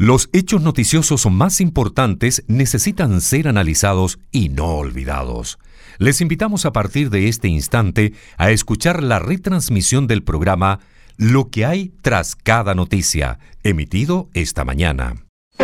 Los hechos noticiosos más importantes necesitan ser analizados y no olvidados. Les invitamos a partir de este instante a escuchar la retransmisión del programa Lo que hay tras cada noticia, emitido esta mañana.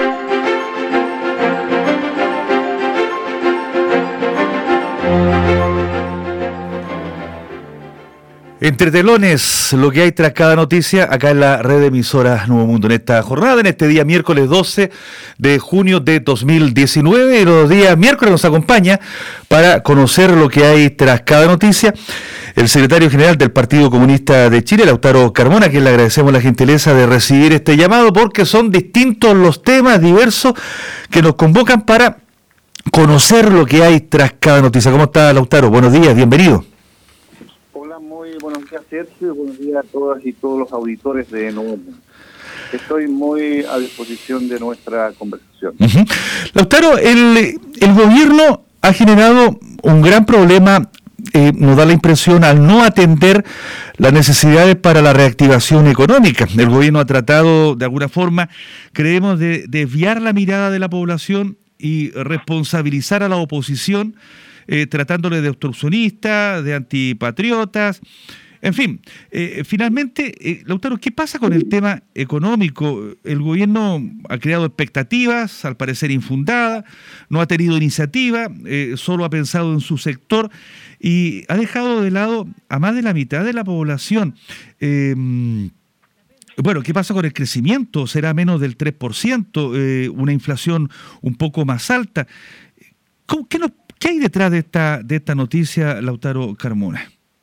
Entre telones, lo que hay tras cada noticia, acá en la red de emisoras Nuevo Mundo, en esta jornada, en este día miércoles 12 de junio de 2019, y los días miércoles nos acompaña para conocer lo que hay tras cada noticia el secretario general del Partido Comunista de Chile, Lautaro Carmona, a quien le agradecemos la gentileza de recibir este llamado, porque son distintos los temas diversos que nos convocan para conocer lo que hay tras cada noticia. ¿Cómo está, Lautaro? Buenos días, bienvenido. Muy buenos días, Sergio, y buenos días a todas y todos los auditores de Nuevo Mundo. Estoy muy a disposición de nuestra conversación. Lautaro, el gobierno ha generado un gran problema, nos da la impresión, al no atender las necesidades para la reactivación económica. El gobierno ha tratado, de alguna forma, creemos, de desviar la mirada de la población y responsabilizar a la oposición, tratándole de obstruccionistas, de antipatriotas, en fin. Finalmente, Lautaro, ¿qué pasa con el tema económico? El gobierno ha creado expectativas, al parecer infundadas, no ha tenido iniciativa, solo ha pensado en su sector y ha dejado de lado a más de la mitad de la población. Bueno, ¿qué pasa con el crecimiento? ¿Será menos del 3%? ¿Una inflación un poco más alta? ¿Qué hay detrás de esta noticia, Lautaro Carmona?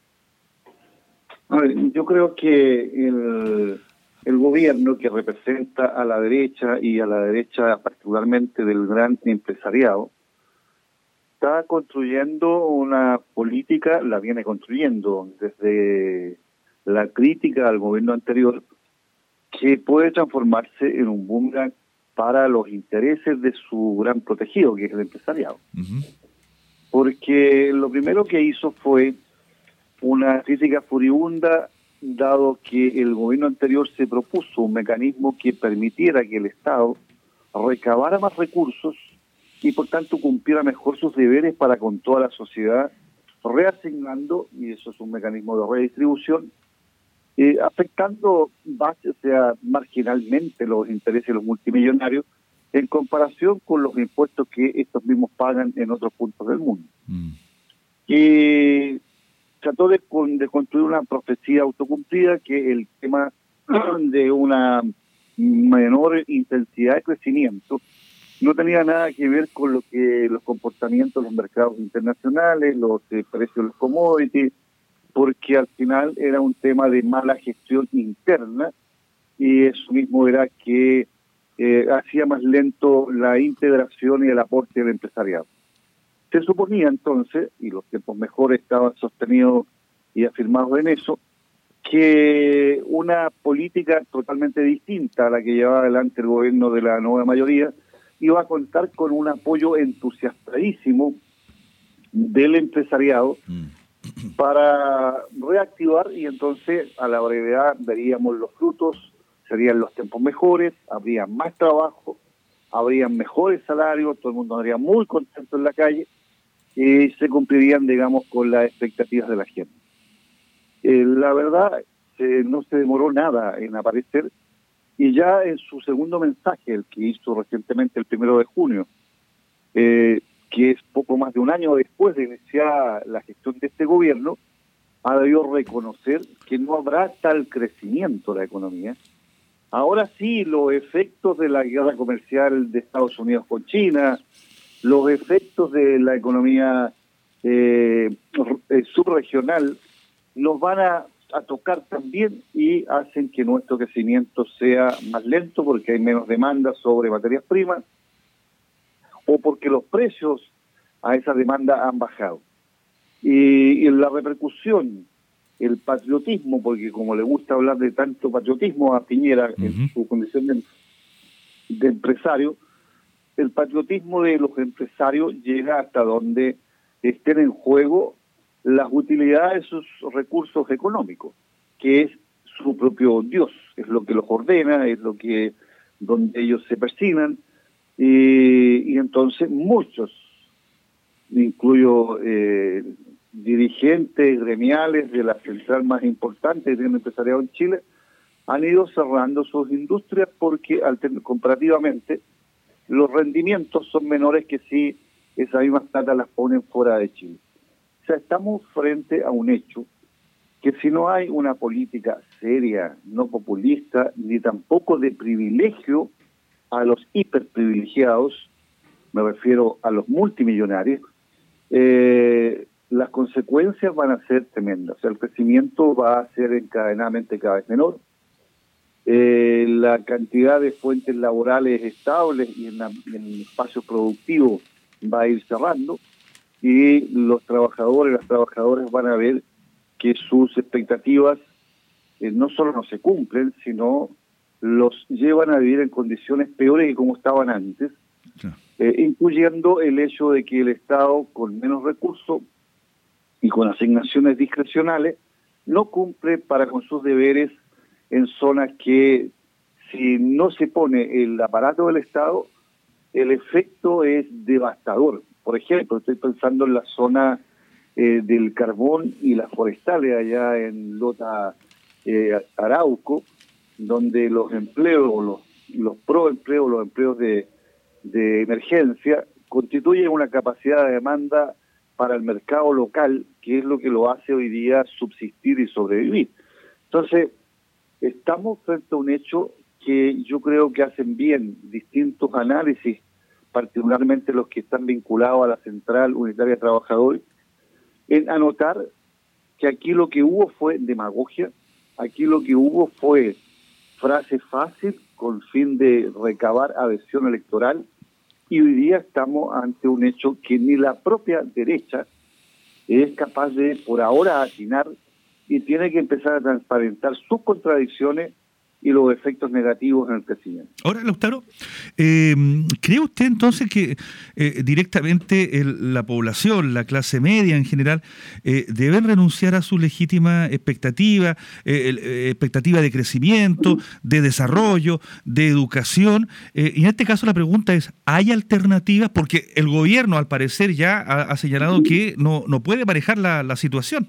A ver, yo creo que el gobierno, que representa a la derecha y a la derecha particularmente del gran empresariado, está construyendo una política, la viene construyendo desde la crítica al gobierno anterior, que puede transformarse en un boomerang para los intereses de su gran protegido, que es el empresariado. Porque lo primero que hizo fue una crítica furibunda, dado que el gobierno anterior se propuso un mecanismo que permitiera que el Estado recabara más recursos y por tanto cumpliera mejor sus deberes para con toda la sociedad, reasignando, y eso es un mecanismo de redistribución, afectando marginalmente los intereses de los multimillonarios en comparación con los impuestos que estos mismos pagan en otros puntos del mundo. Y trató de construir una profecía autocumplida, que el tema de una menor intensidad de crecimiento no tenía nada que ver con los comportamientos de los mercados internacionales, los precios de los commodities, porque al final era un tema de mala gestión interna, y eso mismo era que hacía más lento la integración y el aporte del empresariado. Se suponía entonces, y los tiempos mejores estaban sostenidos y afirmados en eso, que una política totalmente distinta a la que llevaba adelante el gobierno de la nueva mayoría iba a contar con un apoyo entusiastadísimo del empresariado para reactivar, y entonces a la brevedad veríamos los frutos. Serían los tiempos mejores, habría más trabajo, habrían mejores salarios, todo el mundo estaría muy contento en la calle y se cumplirían, digamos, con las expectativas de la gente. La verdad, no se demoró nada en aparecer, y ya en su segundo mensaje, el que hizo recientemente el 1 de junio, que es poco más de un año después de iniciar la gestión de este gobierno, ha debido reconocer que no habrá tal crecimiento de la economía. Ahora sí, los efectos de la guerra comercial de Estados Unidos con China, los efectos de la economía subregional, nos van a tocar también y hacen que nuestro crecimiento sea más lento, porque hay menos demanda sobre materias primas o porque los precios a esa demanda han bajado. Y la repercusión, el patriotismo, porque como le gusta hablar de tanto patriotismo a Piñera en su condición de empresario, el patriotismo de los empresarios llega hasta donde estén en juego las utilidades de sus recursos económicos, que es su propio Dios, es lo que los ordena, es lo que donde ellos se persignan, y entonces muchos, incluyo dirigentes gremiales de la central más importante del empresariado en Chile, han ido cerrando sus industrias porque comparativamente los rendimientos son menores que si esas mismas plata las ponen fuera de Chile. O sea, estamos frente a un hecho que si no hay una política seria, no populista, ni tampoco de privilegio a los hiperprivilegiados, me refiero a los multimillonarios, las consecuencias van a ser tremendas. O sea, el crecimiento va a ser encadenadamente cada vez menor. La cantidad de fuentes laborales estables y en espacios productivos va a ir cerrando, y los trabajadores, las trabajadoras van a ver que sus expectativas no solo no se cumplen, sino los llevan a vivir en condiciones peores que como estaban antes, incluyendo el hecho de que el Estado, con menos recursos y con asignaciones discrecionales, no cumple para con sus deberes en zonas que, si no se pone el aparato del Estado, el efecto es devastador. Por ejemplo, estoy pensando en la zona del carbón y las forestales allá en Lota, Arauco, donde los empleos, los proempleos, los empleos de emergencia, constituyen una capacidad de demanda para el mercado local, que es lo que lo hace hoy día subsistir y sobrevivir. Entonces, estamos frente a un hecho que yo creo que hacen bien distintos análisis, particularmente los que están vinculados a la Central Unitaria de Trabajadores, en anotar que aquí lo que hubo fue demagogia, aquí lo que hubo fue frase fácil con fin de recabar adhesión electoral, y hoy día estamos ante un hecho que ni la propia derecha es capaz de, por ahora, atinar, y tiene que empezar a transparentar sus contradicciones y los efectos negativos en el crecimiento. Ahora, Lautaro, ¿cree usted entonces que directamente la población, la clase media en general, deben renunciar a su legítima expectativa de crecimiento, de desarrollo, de educación? Y en este caso la pregunta es, ¿hay alternativas? Porque el gobierno, al parecer, ya ha señalado que no puede manejar la situación.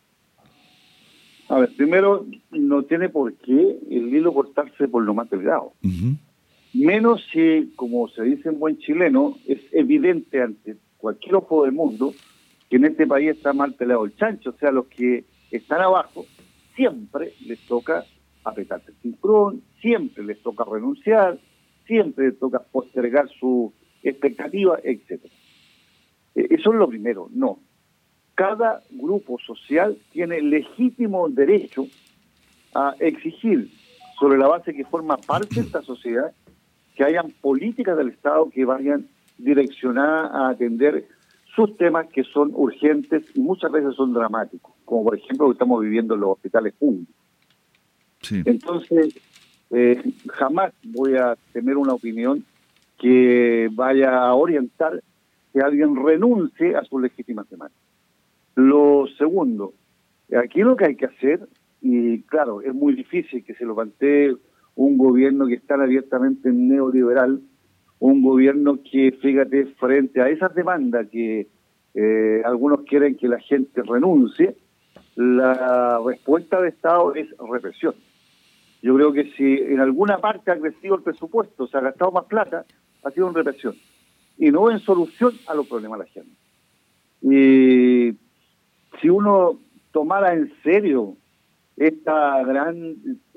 A ver, primero, no tiene por qué el hilo cortarse por lo más delgado. Uh-huh. Menos si, como se dice en buen chileno, es evidente ante cualquier ojo del mundo que en este país está mal pelado el chancho. O sea, los que están abajo siempre les toca apretarse el cinturón, siempre les toca renunciar, siempre les toca postergar su expectativa, etcétera. Eso es lo primero. No. Cada grupo social tiene legítimo derecho a exigir, sobre la base que forma parte de esta sociedad, que hayan políticas del Estado que vayan direccionadas a atender sus temas que son urgentes y muchas veces son dramáticos, como por ejemplo lo que estamos viviendo en los hospitales públicos. Sí. Entonces, jamás voy a tener una opinión que vaya a orientar que alguien renuncie a sus legítimas demandas. Lo segundo, aquí lo que hay que hacer, y claro, es muy difícil que se lo plantee un gobierno que está abiertamente neoliberal, un gobierno que, fíjate, frente a esas demandas que algunos quieren que la gente renuncie, la respuesta de Estado es represión. Yo creo que si en alguna parte ha crecido el presupuesto, se ha gastado más plata, ha sido en represión, y no en solución a los problemas de la gente. Y si uno tomara en serio esta gran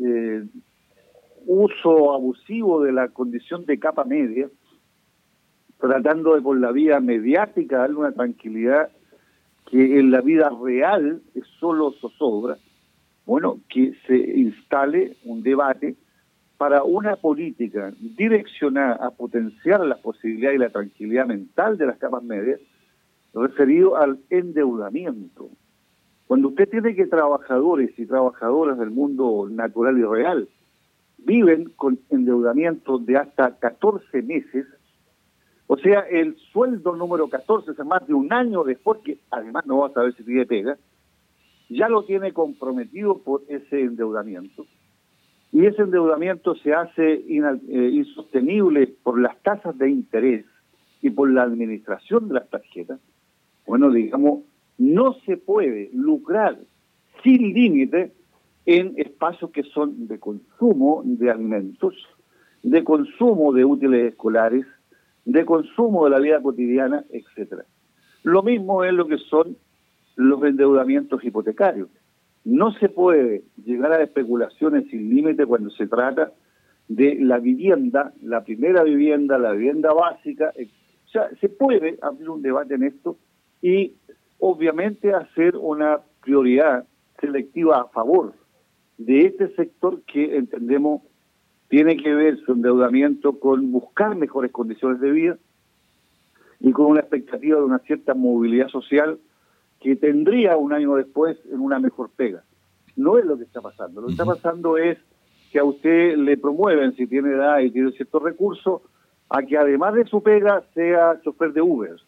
uso abusivo de la condición de capa media, tratando de por la vía mediática darle una tranquilidad que en la vida real es solo zozobra, bueno, que se instale un debate para una política direccionada a potenciar las posibilidades y la tranquilidad mental de las capas medias, referido al endeudamiento. Cuando usted tiene que trabajadores y trabajadoras del mundo natural y real viven con endeudamiento de hasta 14 meses, o sea, el sueldo número 14, o sea, más de un año después, que además no va a saber si tiene pega, ya lo tiene comprometido por ese endeudamiento. Y ese endeudamiento se hace insostenible por las tasas de interés y por la administración de las tarjetas. Bueno, digamos, no se puede lucrar sin límite en espacios que son de consumo de alimentos, de consumo de útiles escolares, de consumo de la vida cotidiana, etcétera. Lo mismo es lo que son los endeudamientos hipotecarios. No se puede llegar a especulaciones sin límite cuando se trata de la vivienda, la primera vivienda, la vivienda básica. O sea, se puede abrir un debate en esto y obviamente hacer una prioridad selectiva a favor de este sector que entendemos tiene que ver su endeudamiento con buscar mejores condiciones de vida y con una expectativa de una cierta movilidad social que tendría un año después en una mejor pega. No es lo que está pasando. Lo que está pasando es que a usted le promueven, si tiene edad y tiene ciertos recursos, a que además de su pega sea chofer de Uber,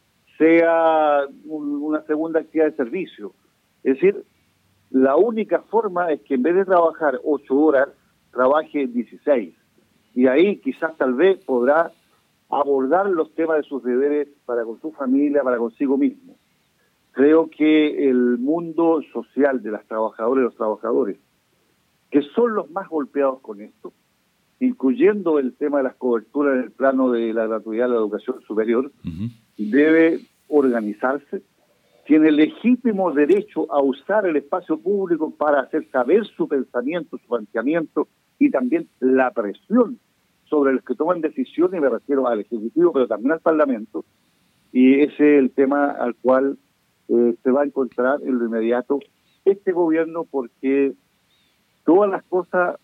sea una segunda actividad de servicio. Es decir, la única forma es que en vez de trabajar 8 horas, trabaje 16. Y ahí quizás tal vez podrá abordar los temas de sus deberes para con su familia, para consigo mismo. Creo que el mundo social de las trabajadoras y los trabajadores, que son los más golpeados con esto, incluyendo el tema de las coberturas en el plano de la gratuidad de la educación superior, debe organizarse, tiene legítimo derecho a usar el espacio público para hacer saber su pensamiento, su planteamiento y también la presión sobre los que toman decisiones, y me refiero al Ejecutivo, pero también al Parlamento, y ese es el tema al cual se va a encontrar en lo inmediato este gobierno, porque todas las cosas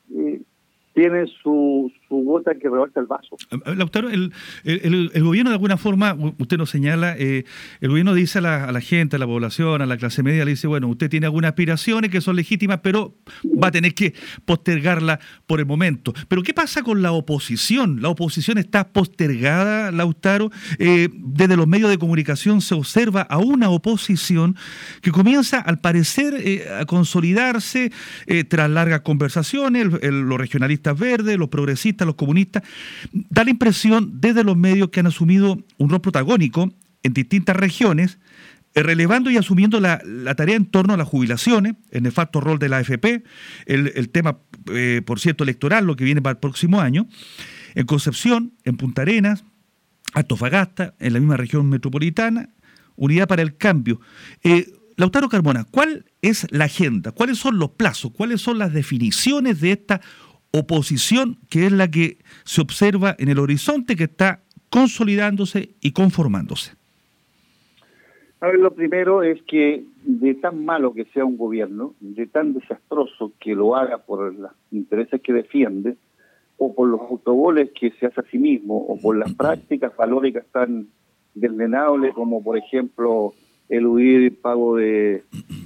tienen su gota que rebalsa el vaso. Lautaro, el gobierno de alguna forma, usted nos señala, el gobierno dice a la gente, a la población, a la clase media, le dice, bueno, usted tiene algunas aspiraciones que son legítimas, pero va a tener que postergarla por el momento. Pero ¿qué pasa con la oposición? ¿La oposición está postergada, Lautaro? Desde los medios de comunicación se observa a una oposición que comienza, al parecer, a consolidarse tras largas conversaciones, los regionalistas verdes, los progresistas, los comunistas. Da la impresión desde los medios que han asumido un rol protagónico en distintas regiones, relevando y asumiendo la tarea en torno a las jubilaciones, el nefasto rol de la AFP, el tema, por cierto, electoral, lo que viene para el próximo año, en Concepción, en Punta Arenas, Antofagasta, en la misma región metropolitana, Unidad para el Cambio. Lautaro Carmona, ¿cuál es la agenda? ¿Cuáles son los plazos? ¿Cuáles son las definiciones de esta oposición que es la que se observa en el horizonte, que está consolidándose y conformándose? A ver, lo primero es que de tan malo que sea un gobierno, de tan desastroso que lo haga por los intereses que defiende, o por los autogoles que se hace a sí mismo, o por las prácticas valóricas tan desdenables como, por ejemplo, eludir pago de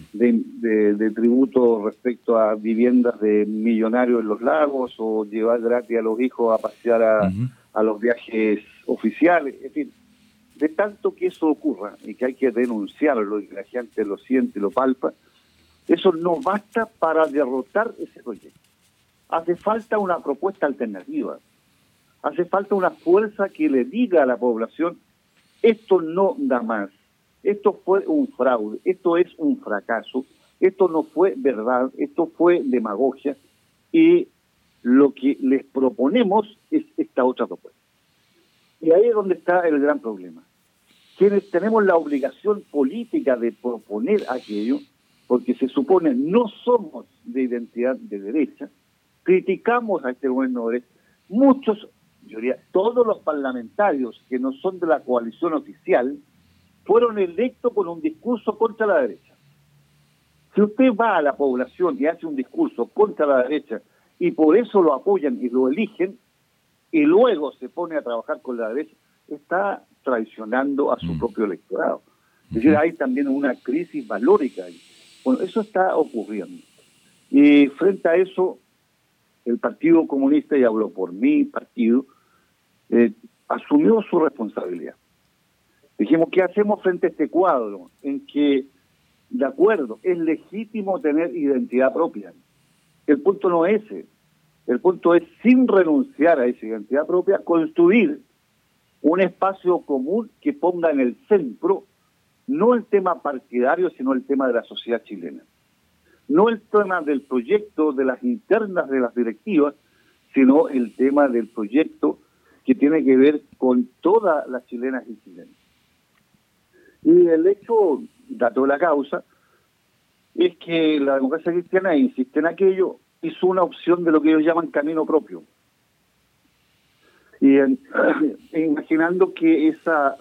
tributo respecto a viviendas de millonarios en los lagos, o llevar gratis a los hijos a pasear a los viajes oficiales. En fin, de tanto que eso ocurra y que hay que denunciarlo y que la gente lo siente y lo palpa, eso no basta para derrotar ese proyecto. Hace falta una propuesta alternativa, hace falta una fuerza que le diga a la población: esto no da más, esto fue un fraude, esto es un fracaso, esto no fue verdad, esto fue demagogia, y lo que les proponemos es esta otra propuesta. Y ahí es donde está el gran problema. Quienes tenemos la obligación política de proponer aquello, porque se supone no somos de identidad de derecha, criticamos a este gobierno de derecha. Muchos, yo diría, todos los parlamentarios que no son de la coalición oficial fueron electos con un discurso contra la derecha. Si usted va a la población y hace un discurso contra la derecha y por eso lo apoyan y lo eligen, y luego se pone a trabajar con la derecha, está traicionando a su propio electorado. Es decir, hay también una crisis valórica ahí. Bueno, eso está ocurriendo. Y frente a eso, el Partido Comunista, y hablo por mi partido, asumió su responsabilidad. Dijimos, ¿qué hacemos frente a este cuadro en que, de acuerdo, es legítimo tener identidad propia, El punto no es ese. El punto es, sin renunciar a esa identidad propia, construir un espacio común que ponga en el centro no el tema partidario, sino el tema de la sociedad chilena. No el tema del proyecto, de las internas de las directivas, sino el tema del proyecto que tiene que ver con todas las chilenas y chilenos. Y el hecho, dato de la causa, es que la democracia cristiana, insiste en aquello, hizo una opción de lo que ellos llaman camino propio. Y imaginando que esa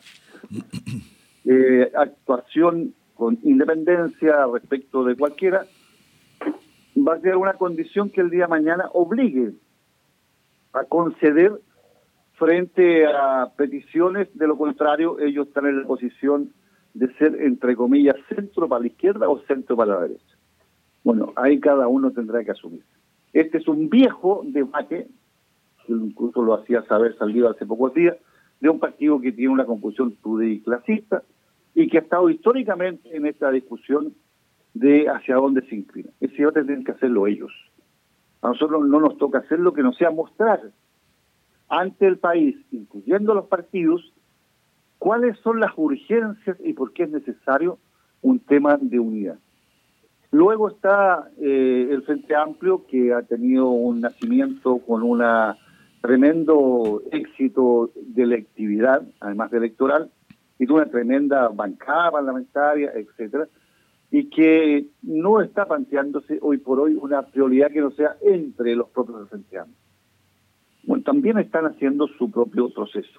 actuación con independencia respecto de cualquiera va a ser una condición que el día de mañana obligue a conceder frente a peticiones. De lo contrario, ellos están en la posición de ser, entre comillas, centro para la izquierda o centro para la derecha. Bueno, ahí cada uno tendrá que asumir. Este es un viejo debate, que incluso lo hacía saber Saldívar hace pocos días, de un partido que tiene una composición pluriclasista y que ha estado históricamente en esta discusión de hacia dónde se inclina. Ese debate tienen que hacerlo ellos. A nosotros no nos toca hacer lo que no sea mostrar ante el país, incluyendo los partidos, cuáles son las urgencias y por qué es necesario un tema de unidad. Luego está el Frente Amplio, que ha tenido un nacimiento con un tremendo éxito de electividad, además de electoral, y una tremenda bancada parlamentaria, etcétera, y que no está planteándose hoy por hoy una prioridad que no sea entre los propios del Frente Amplio. Bueno, también están haciendo su propio proceso.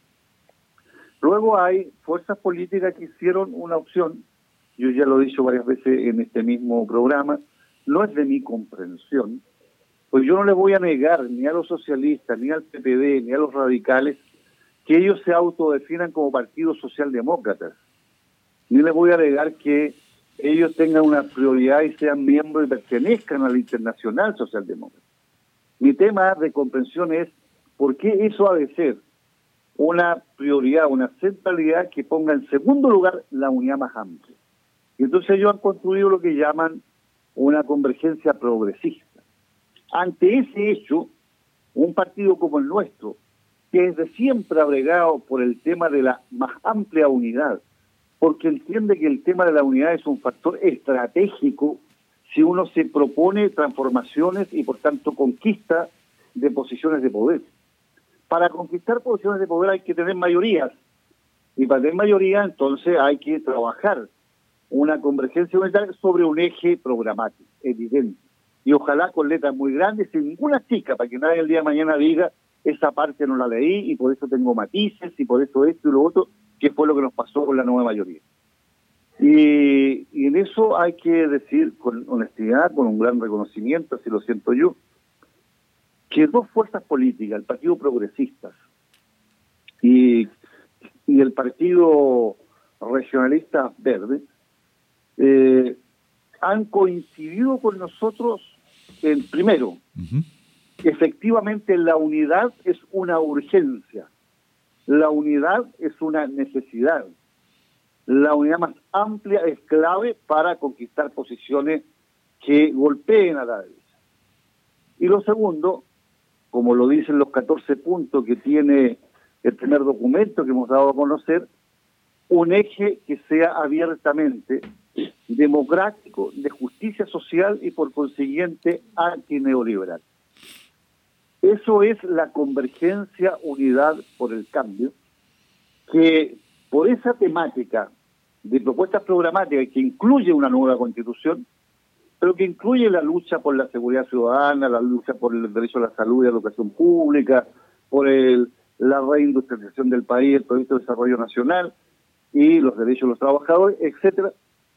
Luego hay fuerzas políticas que hicieron una opción, yo ya lo he dicho varias veces en este mismo programa, no es de mi comprensión, pues yo no le voy a negar ni a los socialistas, ni al PPD, ni a los radicales, que ellos se autodefinan como partidos socialdemócratas. Ni les voy a negar que ellos tengan una prioridad y sean miembros y pertenezcan a la Internacional Socialdemócrata. Mi tema de comprensión es por qué eso ha de ser una prioridad, una centralidad que ponga en segundo lugar la unidad más amplia. Y entonces ellos han construido lo que llaman una convergencia progresista. Ante ese hecho, un partido como el nuestro, que desde siempre ha bregado por el tema de la más amplia unidad, porque entiende que el tema de la unidad es un factor estratégico si uno se propone transformaciones y por tanto conquista de posiciones de poder. Para conquistar posiciones de poder hay que tener mayorías, y para tener mayoría entonces hay que trabajar una convergencia unitaria sobre un eje programático, evidente, y ojalá con letras muy grandes, sin ninguna chica, para que nadie el día de mañana diga esa parte no la leí y por eso tengo matices y por eso esto y lo otro, que fue lo que nos pasó con la nueva mayoría. Y en eso hay que decir con honestidad, con un gran reconocimiento, así lo siento yo, que dos fuerzas políticas, el Partido Progresista y el Partido Regionalista Verde, han coincidido con nosotros en, primero, efectivamente la unidad es una urgencia, la unidad es una necesidad, la unidad más amplia es clave para conquistar posiciones que golpeen a la derecha. Y lo segundo, como lo dicen los 14 puntos que tiene el primer documento que hemos dado a conocer, un eje que sea abiertamente democrático, de justicia social y por consiguiente antineoliberal. Eso es la convergencia, unidad por el cambio, que por esa temática de propuestas programáticas que incluye una nueva constitución, pero que incluye la lucha por la seguridad ciudadana, la lucha por el derecho a la salud y a la educación pública, por la reindustrialización del país, el proyecto de desarrollo nacional y los derechos de los trabajadores, etcétera,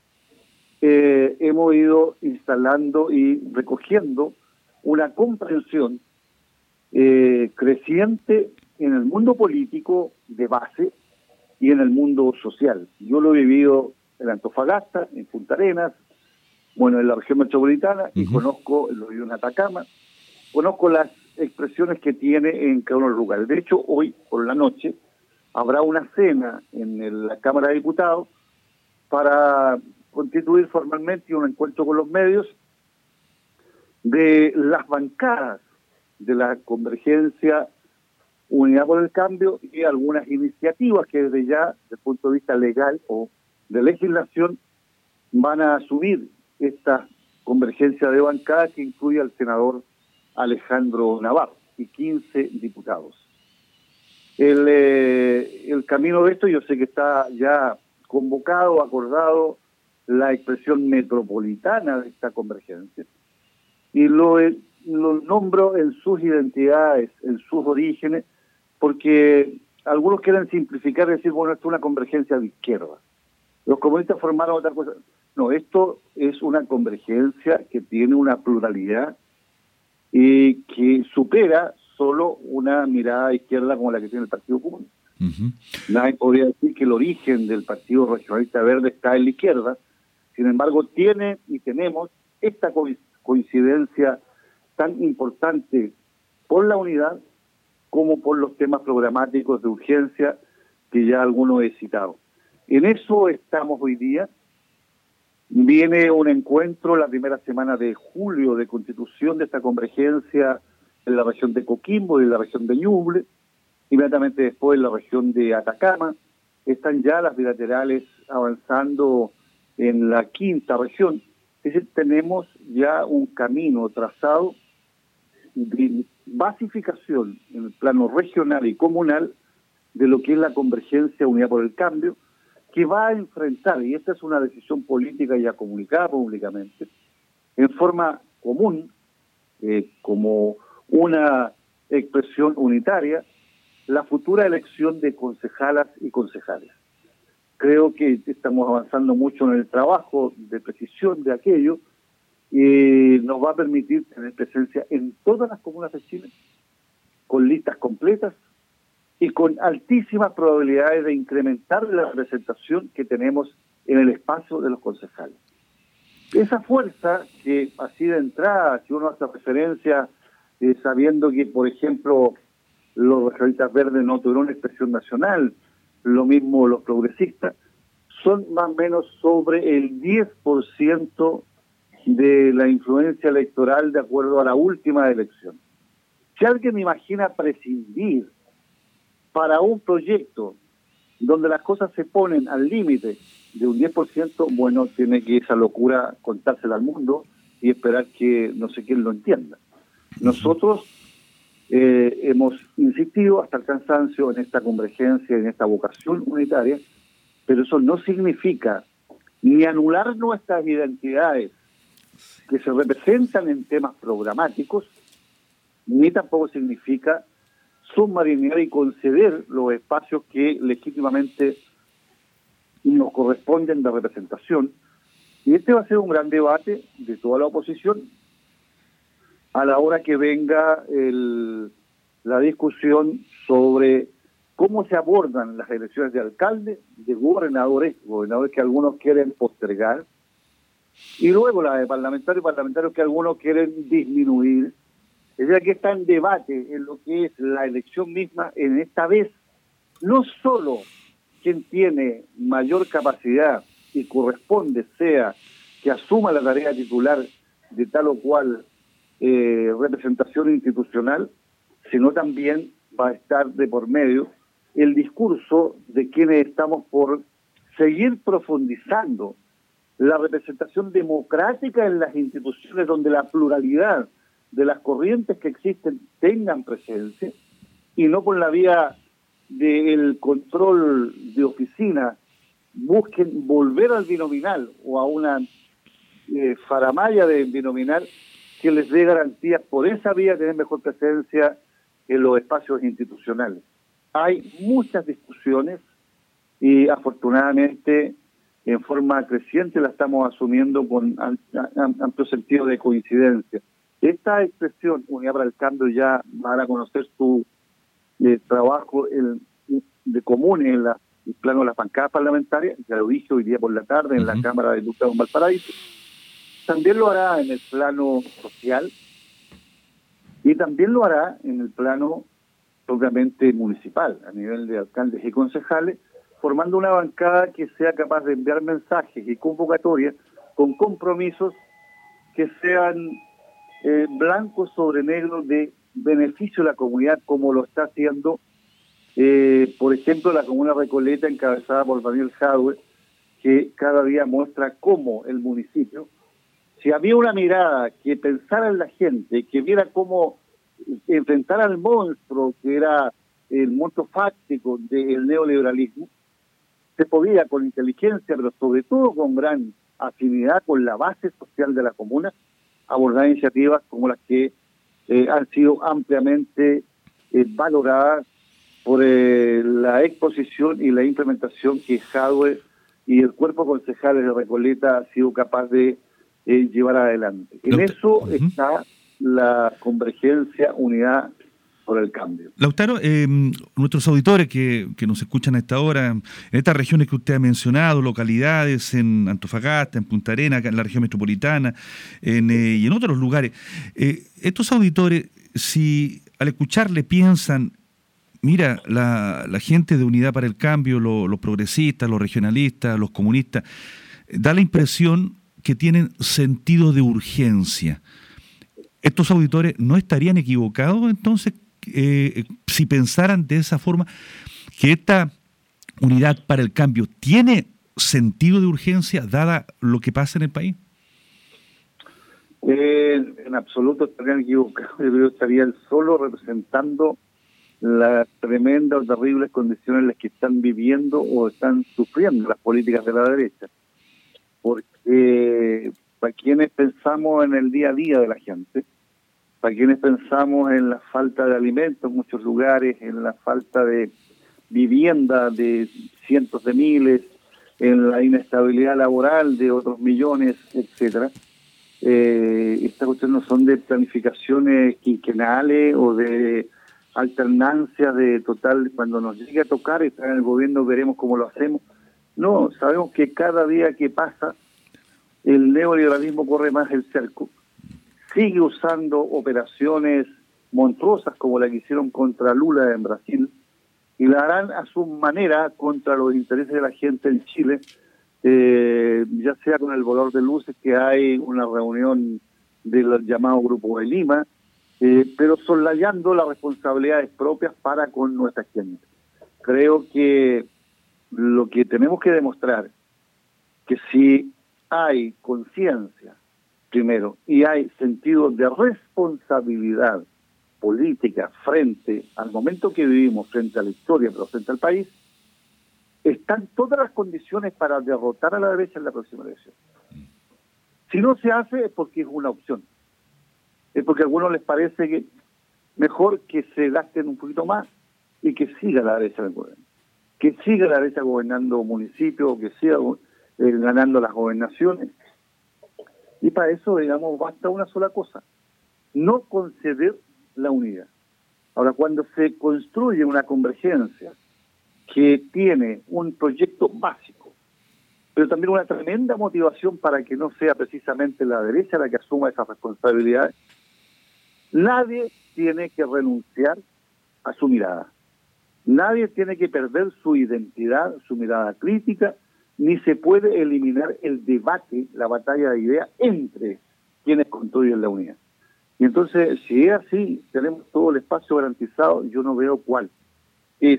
hemos ido instalando y recogiendo una comprensión creciente en el mundo político de base y en el mundo social. Yo lo he vivido en Antofagasta, en Punta Arenas, bueno, en la región metropolitana, y conozco, lo vivo en Atacama, conozco las expresiones que tiene en cada uno de los lugares. De hecho, hoy por la noche habrá una cena en la Cámara de Diputados para constituir formalmente un encuentro con los medios de las bancadas de la convergencia Unidad por el Cambio y algunas iniciativas que desde ya, desde el punto de vista legal o de legislación, van a subir esta convergencia de bancada que incluye al senador Alejandro Navarro y 15 diputados. El camino de esto, yo sé que está ya convocado, acordado, la expresión metropolitana de esta convergencia, y lo nombro en sus identidades, en sus orígenes, porque algunos quieren simplificar y decir, bueno, esto es una convergencia de izquierda. Los comunistas formaron otra cosa. No, esto es una convergencia que tiene una pluralidad y que supera solo una mirada izquierda como la que tiene el Partido Comunista. Nadie podría decir que el origen del Partido Regionalista Verde está en la izquierda. Sin embargo, tiene y tenemos esta coincidencia tan importante por la unidad como por los temas programáticos de urgencia que ya algunos he citado. En eso estamos hoy día. Viene un encuentro la primera semana de julio de constitución de esta convergencia en la región de Coquimbo y en la región de Ñuble. Inmediatamente después en la región de Atacama. Están ya las bilaterales avanzando en la quinta región. Es decir, tenemos ya un camino trazado de basificación en el plano regional y comunal de lo que es la convergencia Unidad por el Cambio, que va a enfrentar, y esta es una decisión política ya comunicada públicamente, en forma común, como una expresión unitaria, la futura elección de concejalas y concejales. Creo que estamos avanzando mucho en el trabajo de precisión de aquello y nos va a permitir tener presencia en todas las comunas de Chile, con listas completas y con altísimas probabilidades de incrementar la representación que tenemos en el espacio de los concejales. Esa fuerza que así de entrada, si uno hace referencia, sabiendo que, por ejemplo, los regionalistas verdes no tuvieron una expresión nacional, lo mismo los progresistas, son más o menos sobre el 10% de la influencia electoral de acuerdo a la última elección. Si alguien imagina prescindir para un proyecto donde las cosas se ponen al límite de un 10%, bueno, tiene que esa locura contársela al mundo y esperar que no sé quién lo entienda. Nosotros hemos insistido hasta el cansancio en esta convergencia, en esta vocación unitaria, pero eso no significa ni anular nuestras identidades que se representan en temas programáticos, ni tampoco significa submarinar y conceder los espacios que legítimamente nos corresponden de representación. Y este va a ser un gran debate de toda la oposición a la hora que venga la discusión sobre cómo se abordan las elecciones de alcalde, de gobernadores que algunos quieren postergar, y luego la de parlamentarios que algunos quieren disminuir. Es decir, que está en debate en lo que es la elección misma, en esta vez, no solo quien tiene mayor capacidad y corresponde sea que asuma la tarea titular de tal o cual representación institucional, sino también va a estar de por medio el discurso de quienes estamos por seguir profundizando la representación democrática en las instituciones donde la pluralidad de las corrientes que existen tengan presencia y no por la vía del control de oficina busquen volver al binominal o a una faramalla de binominal que les dé garantías por esa vía tener mejor presencia en los espacios institucionales. Hay muchas discusiones y afortunadamente en forma creciente la estamos asumiendo con amplio sentido de coincidencia. Esta expresión, Unidad para el Cambio, ya van a conocer su trabajo de común en el plano de las bancadas parlamentarias, ya lo dije hoy día por la tarde en la Cámara de Diputados en Valparaíso. También lo hará en el plano social y también lo hará en el plano propiamente municipal, a nivel de alcaldes y concejales, formando una bancada que sea capaz de enviar mensajes y convocatorias con compromisos que sean blanco sobre negro de beneficio a la comunidad, como lo está haciendo, por ejemplo, la comuna Recoleta, encabezada por Daniel Jadwe, que cada día muestra cómo el municipio, si había una mirada que pensara en la gente, que viera cómo enfrentar al monstruo, que era el monstruo fáctico del neoliberalismo, se podía con inteligencia, pero sobre todo con gran afinidad con la base social de la comuna, abordar iniciativas como las que han sido ampliamente valoradas por la exposición y la implementación que Jadwe y el cuerpo de concejales de Recoleta ha sido capaz de llevar adelante. En eso está la convergencia, unidad por el cambio. Lautaro, nuestros auditores que nos escuchan a esta hora, en estas regiones que usted ha mencionado, localidades en Antofagasta, en Punta Arenas, en la región metropolitana, y en otros lugares, estos auditores, si al escucharle piensan, mira, la gente de Unidad para el Cambio, los progresistas, los regionalistas, los comunistas, da la impresión que tienen sentido de urgencia. ¿Estos auditores no estarían equivocados entonces si pensaran de esa forma que esta Unidad para el Cambio tiene sentido de urgencia dada lo que pasa en el país? En absoluto estarían equivocados. Yo creo que estarían solo representando las tremendas o terribles condiciones en las que están viviendo o están sufriendo las políticas de la derecha. Porque para quienes pensamos en el día a día de la gente, para quienes pensamos en la falta de alimentos en muchos lugares, en la falta de vivienda de cientos de miles, en la inestabilidad laboral de otros millones, etcétera, estas cuestiones no son de planificaciones quinquenales o de alternancia de total, cuando nos llegue a tocar, estar en el gobierno veremos cómo lo hacemos. No, sabemos que cada día que pasa el neoliberalismo corre más el cerco, sigue usando operaciones monstruosas como la que hicieron contra Lula en Brasil y la harán a su manera contra los intereses de la gente en Chile, ya sea con el volador de luces, que hay una reunión del llamado Grupo de Lima, pero soslayando las responsabilidades propias para con nuestra gente. Creo que lo que tenemos que demostrar que si hay conciencia, primero, y hay sentido de responsabilidad política frente al momento que vivimos, frente a la historia, pero frente al país, están todas las condiciones para derrotar a la derecha en la próxima elección. Si no se hace es porque es una opción. Es porque a algunos les parece que mejor que se gasten un poquito más y que siga la derecha en el gobierno. Que siga la derecha gobernando municipios, que siga ganando las gobernaciones. Y para eso, digamos, basta una sola cosa: no conceder la unidad. Ahora, cuando se construye una convergencia que tiene un proyecto básico, pero también una tremenda motivación para que no sea precisamente la derecha la que asuma esas responsabilidades, nadie tiene que renunciar a su mirada. Nadie tiene que perder su identidad, su mirada crítica, ni se puede eliminar el debate, la batalla de ideas entre quienes construyen la unidad. Y entonces, si es así, tenemos todo el espacio garantizado, yo no veo cuál es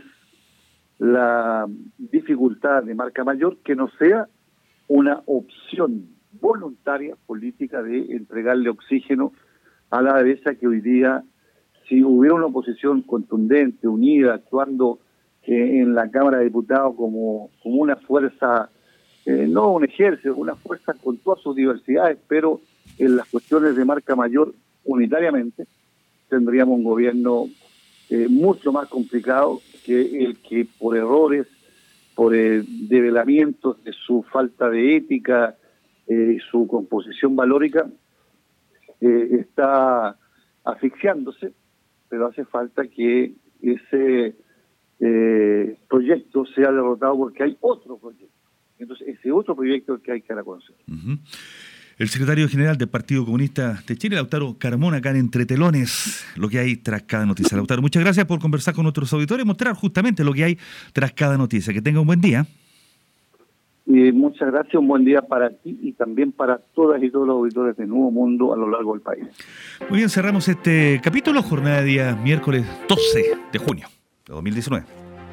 la dificultad de marca mayor que no sea una opción voluntaria política de entregarle oxígeno a la derecha, que hoy día, si hubiera una oposición contundente, unida, actuando en la Cámara de Diputados como una fuerza, no un ejército, una fuerza con todas sus diversidades, pero en las cuestiones de marca mayor unitariamente, tendríamos un gobierno mucho más complicado que el que por errores, por develamientos de su falta de ética y su composición valórica, está asfixiándose, pero hace falta que ese proyecto sea derrotado porque hay otro proyecto. Entonces, ese otro proyecto es el que hay que reconocer. Uh-huh. El secretario general del Partido Comunista de Chile, Lautaro Carmona, acá en Entre Telones, lo que hay tras cada noticia. Lautaro, muchas gracias por conversar con nuestros auditores y mostrar justamente lo que hay tras cada noticia. Que tenga un buen día. Muchas gracias, un buen día para ti y también para todas y todos los auditores de Nuevo Mundo a lo largo del país. Muy bien, cerramos este capítulo, jornada de día miércoles 12 de junio de 2019.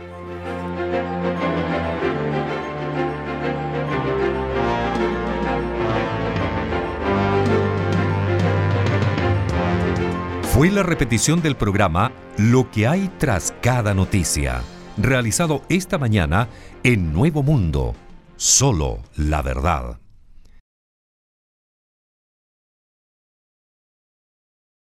Fue la repetición del programa Lo que hay tras cada noticia, realizado esta mañana en Nuevo Mundo. Solo la verdad.